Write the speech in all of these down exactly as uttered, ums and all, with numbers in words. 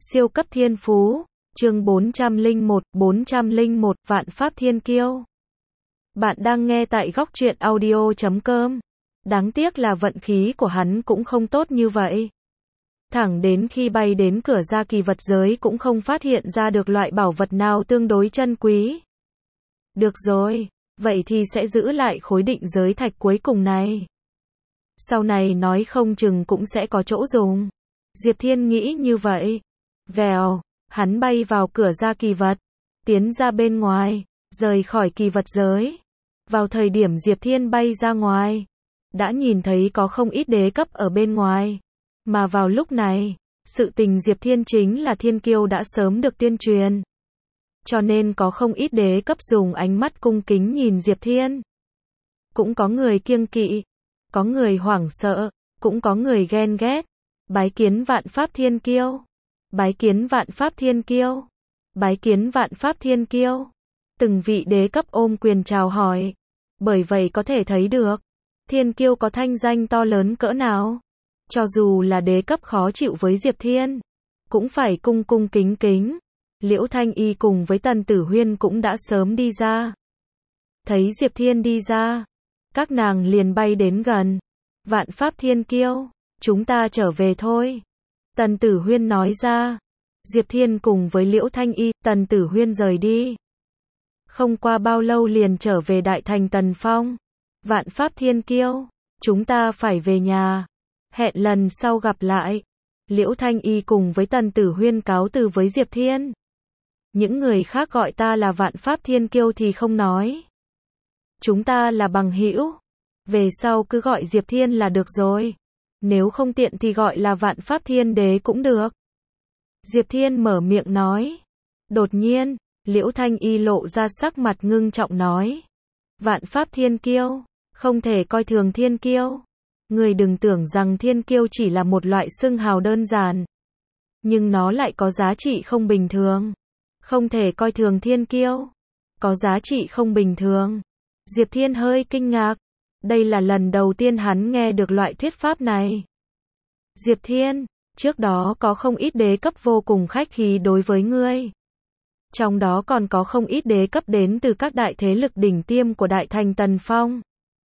Siêu cấp thiên phú, chương bốn trăm lẻ một, bốn trăm lẻ một, Vạn Pháp Thiên Kiêu. Bạn đang nghe tại góc truyện audio chấm com. Đáng tiếc là vận khí của hắn cũng không tốt như vậy. Thẳng đến khi bay đến cửa ra kỳ vật giới cũng không phát hiện ra được loại bảo vật nào tương đối chân quý. Được rồi, vậy thì sẽ giữ lại khối định giới thạch cuối cùng này. Sau này nói không chừng cũng sẽ có chỗ dùng. Diệp Thiên nghĩ như vậy. Vèo, hắn bay vào cửa ra kỳ vật, tiến ra bên ngoài, rời khỏi kỳ vật giới. Vào thời điểm Diệp Thiên bay ra ngoài, đã nhìn thấy có không ít đế cấp ở bên ngoài. Mà vào lúc này, sự tình Diệp Thiên chính là thiên kiêu đã sớm được tuyên truyền. Cho nên có không ít đế cấp dùng ánh mắt cung kính nhìn Diệp Thiên. Cũng có người kiêng kỵ, có người hoảng sợ, cũng có người ghen ghét. Bái kiến Vạn Pháp Thiên Kiêu. Bái kiến Vạn Pháp Thiên Kiêu. Bái kiến Vạn Pháp Thiên Kiêu. Từng vị đế cấp ôm quyền chào hỏi. Bởi vậy có thể thấy được, thiên kiêu có thanh danh to lớn cỡ nào. Cho dù là đế cấp khó chịu với Diệp Thiên, cũng phải cung cung kính kính. Liễu Thanh Y cùng với Tần Tử Huyên cũng đã sớm đi ra. Thấy Diệp Thiên đi ra, các nàng liền bay đến gần. Vạn Pháp Thiên Kiêu, chúng ta trở về thôi. Tần Tử Huyên nói ra. Diệp Thiên cùng với Liễu Thanh Y, Tần Tử Huyên rời đi. Không qua bao lâu liền trở về Đại Thành Tần Phong. Vạn Pháp Thiên Kiêu, chúng ta phải về nhà. Hẹn lần sau gặp lại. Liễu Thanh Y cùng với Tần Tử Huyên cáo từ với Diệp Thiên. Những người khác gọi ta là Vạn Pháp Thiên Kiêu thì không nói. Chúng ta là bằng hữu. Về sau cứ gọi Diệp Thiên là được rồi. Nếu không tiện thì gọi là Vạn Pháp Thiên Đế cũng được. Diệp Thiên mở miệng nói. Đột nhiên, Liễu Thanh Y lộ ra sắc mặt ngưng trọng nói. Vạn Pháp Thiên Kiêu, không thể coi thường thiên kiêu. Người đừng tưởng rằng thiên kiêu chỉ là một loại xưng hào đơn giản. Nhưng nó lại có giá trị không bình thường. Không thể coi thường thiên kiêu. Có giá trị không bình thường. Diệp Thiên hơi kinh ngạc. Đây là lần đầu tiên hắn nghe được loại thuyết pháp này. Diệp Thiên, trước đó có không ít đế cấp vô cùng khách khí đối với ngươi. Trong đó còn có không ít đế cấp đến từ các đại thế lực đỉnh tiêm của Đại Thành Tần Phong.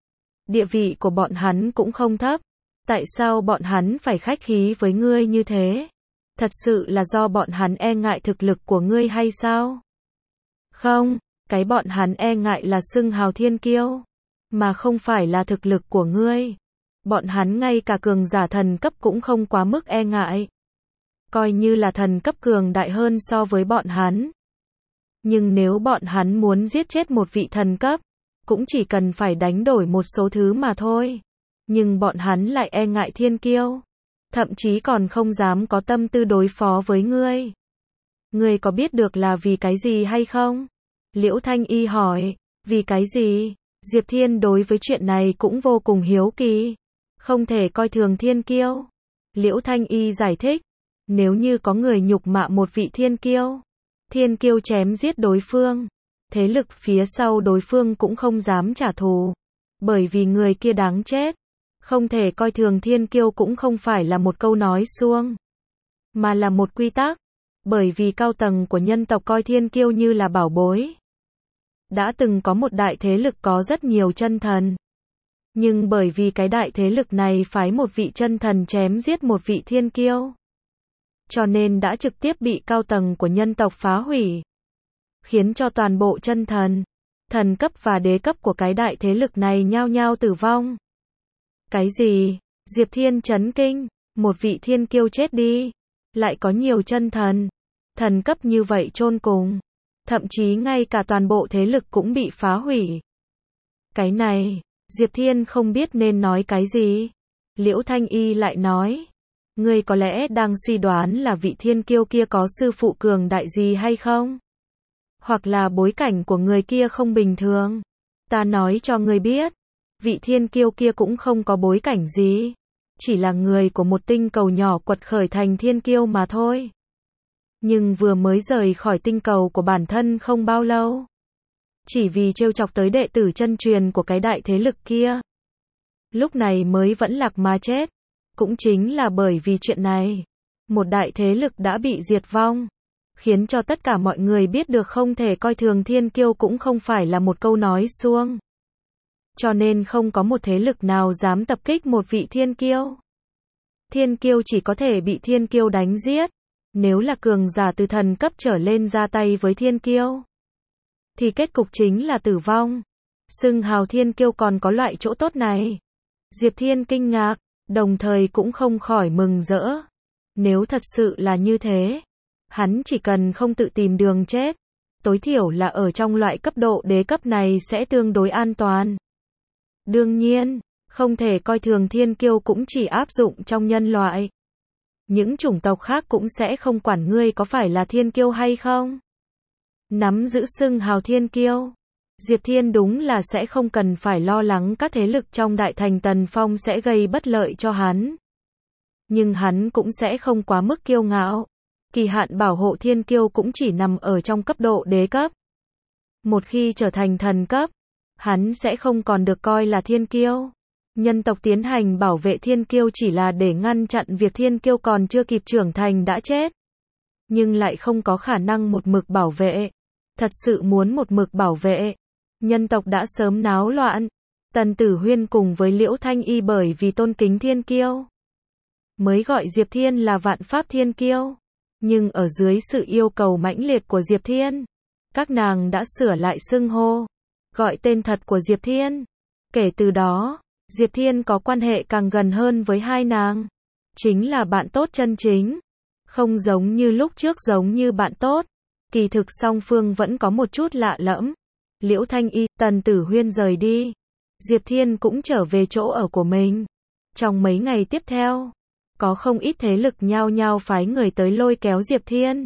Địa vị của bọn hắn cũng không thấp. Tại sao bọn hắn phải khách khí với ngươi như thế? Thật sự là do bọn hắn e ngại thực lực của ngươi hay sao? Không, cái bọn hắn e ngại là xưng hào thiên kiêu, mà không phải là thực lực của ngươi. Bọn hắn ngay cả cường giả thần cấp cũng không quá mức e ngại. Coi như là thần cấp cường đại hơn so với bọn hắn. Nhưng nếu bọn hắn muốn giết chết một vị thần cấp, cũng chỉ cần phải đánh đổi một số thứ mà thôi. Nhưng bọn hắn lại e ngại thiên kiêu. Thậm chí còn không dám có tâm tư đối phó với ngươi. Ngươi có biết được là vì cái gì hay không? Liễu Thanh Y hỏi. Vì cái gì? Diệp Thiên đối với chuyện này cũng vô cùng hiếu kỳ. Không thể coi thường thiên kiêu. Liễu Thanh Y giải thích. Nếu như có người nhục mạ một vị thiên kiêu, thiên kiêu chém giết đối phương, thế lực phía sau đối phương cũng không dám trả thù. Bởi vì người kia đáng chết. Không thể coi thường thiên kiêu cũng không phải là một câu nói suông, mà là một quy tắc. Bởi vì cao tầng của nhân tộc coi thiên kiêu như là bảo bối. Đã từng có một đại thế lực có rất nhiều chân thần. Nhưng bởi vì cái đại thế lực này phái một vị chân thần chém giết một vị thiên kiêu, cho nên đã trực tiếp bị cao tầng của nhân tộc phá hủy. Khiến cho toàn bộ chân thần, thần cấp và đế cấp của cái đại thế lực này nhao nhao tử vong. Cái gì? Diệp Thiên chấn kinh. Một vị thiên kiêu chết đi, lại có nhiều chân thần, thần cấp như vậy chôn cùng. Thậm chí ngay cả toàn bộ thế lực cũng bị phá hủy. Cái này, Diệp Thiên không biết nên nói cái gì. Liễu Thanh Y lại nói. Ngươi có lẽ đang suy đoán là vị thiên kiêu kia có sư phụ cường đại gì hay không? Hoặc là bối cảnh của người kia không bình thường. Ta nói cho ngươi biết, vị thiên kiêu kia cũng không có bối cảnh gì. Chỉ là người của một tinh cầu nhỏ quật khởi thành thiên kiêu mà thôi. Nhưng vừa mới rời khỏi tinh cầu của bản thân không bao lâu. Chỉ vì trêu chọc tới đệ tử chân truyền của cái đại thế lực kia. Lúc này mới vẫn lạc mà chết. Cũng chính là bởi vì chuyện này, Một đại thế lực đã bị diệt vong, khiến cho tất cả mọi người biết được không thể coi thường thiên kiêu cũng không phải là một câu nói suông. Cho nên không có một thế lực nào dám tập kích một vị thiên kiêu. Thiên kiêu chỉ có thể bị thiên kiêu đánh giết. Nếu là cường giả từ thần cấp trở lên ra tay với thiên kiêu, thì kết cục chính là tử vong. Xưng hào thiên kiêu còn có loại chỗ tốt này. Diệp Thiên kinh ngạc, đồng thời cũng không khỏi mừng rỡ. Nếu thật sự là như thế, hắn chỉ cần không tự tìm đường chết, tối thiểu là ở trong loại cấp độ đế cấp này sẽ tương đối an toàn. Đương nhiên, không thể coi thường thiên kiêu cũng chỉ áp dụng trong nhân loại. Những chủng tộc khác cũng sẽ không quản ngươi có phải là thiên kiêu hay không. Nắm giữ xưng hào thiên kiêu, Diệp Thiên đúng là sẽ không cần phải lo lắng các thế lực trong đại thành Tần Phong sẽ gây bất lợi cho hắn. Nhưng hắn cũng sẽ không quá mức kiêu ngạo. Kỳ hạn bảo hộ thiên kiêu cũng chỉ nằm ở trong cấp độ đế cấp. Một khi trở thành thần cấp, hắn sẽ không còn được coi là thiên kiêu. Nhân tộc tiến hành bảo vệ thiên kiêu chỉ là để ngăn chặn việc thiên kiêu còn chưa kịp trưởng thành đã chết. Nhưng lại không có khả năng một mực bảo vệ. Thật sự muốn một mực bảo vệ, nhân tộc đã sớm náo loạn. Tần Tử Huyên cùng với Liễu Thanh Y bởi vì tôn kính thiên kiêu, mới gọi Diệp Thiên là vạn pháp thiên kiêu. Nhưng ở dưới sự yêu cầu mãnh liệt của Diệp Thiên, các nàng đã sửa lại xưng hô, gọi tên thật của Diệp Thiên. Kể từ đó, Diệp Thiên có quan hệ càng gần hơn với hai nàng. Chính là bạn tốt chân chính. Không giống như lúc trước giống như bạn tốt. Kỳ thực song phương vẫn có một chút lạ lẫm. Liễu Thanh Y, Tần Tử Huyên rời đi. Diệp Thiên cũng trở về chỗ ở của mình. Trong mấy ngày tiếp theo, có không ít thế lực nhao nhao phái người tới lôi kéo Diệp Thiên.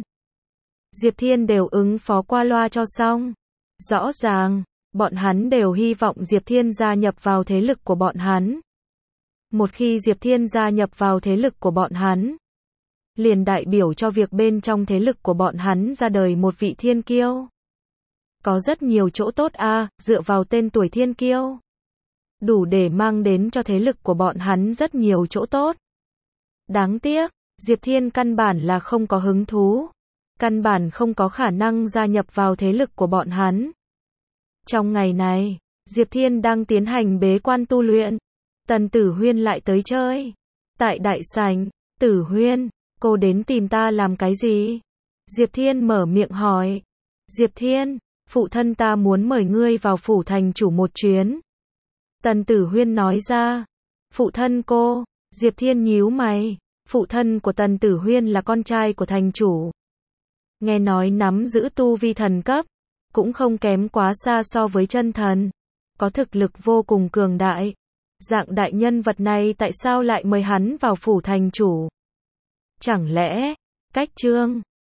Diệp Thiên đều ứng phó qua loa cho xong. Rõ ràng, bọn hắn đều hy vọng Diệp Thiên gia nhập vào thế lực của bọn hắn. Một khi Diệp Thiên gia nhập vào thế lực của bọn hắn, liền đại biểu cho việc bên trong thế lực của bọn hắn ra đời một vị thiên kiêu. Có rất nhiều chỗ tốt a, à, dựa vào tên tuổi thiên kiêu, đủ để mang đến cho thế lực của bọn hắn rất nhiều chỗ tốt. Đáng tiếc, Diệp Thiên căn bản là không có hứng thú, căn bản không có khả năng gia nhập vào thế lực của bọn hắn. Trong ngày này, Diệp Thiên đang tiến hành bế quan tu luyện. Tần Tử Huyên lại tới chơi. Tại đại sảnh, Tử Huyên, cô đến tìm ta làm cái gì? Diệp Thiên mở miệng hỏi. Diệp Thiên, phụ thân ta muốn mời ngươi vào phủ thành chủ một chuyến. Tần Tử Huyên nói ra. Phụ thân cô? Diệp Thiên nhíu mày. Phụ thân của Tần Tử Huyên là con trai của thành chủ. Nghe nói nắm giữ tu vi thần cấp, cũng không kém quá xa so với chân thần. Có thực lực vô cùng cường đại. Dạng đại nhân vật này tại sao lại mời hắn vào phủ thành chủ? Chẳng lẽ, cách chương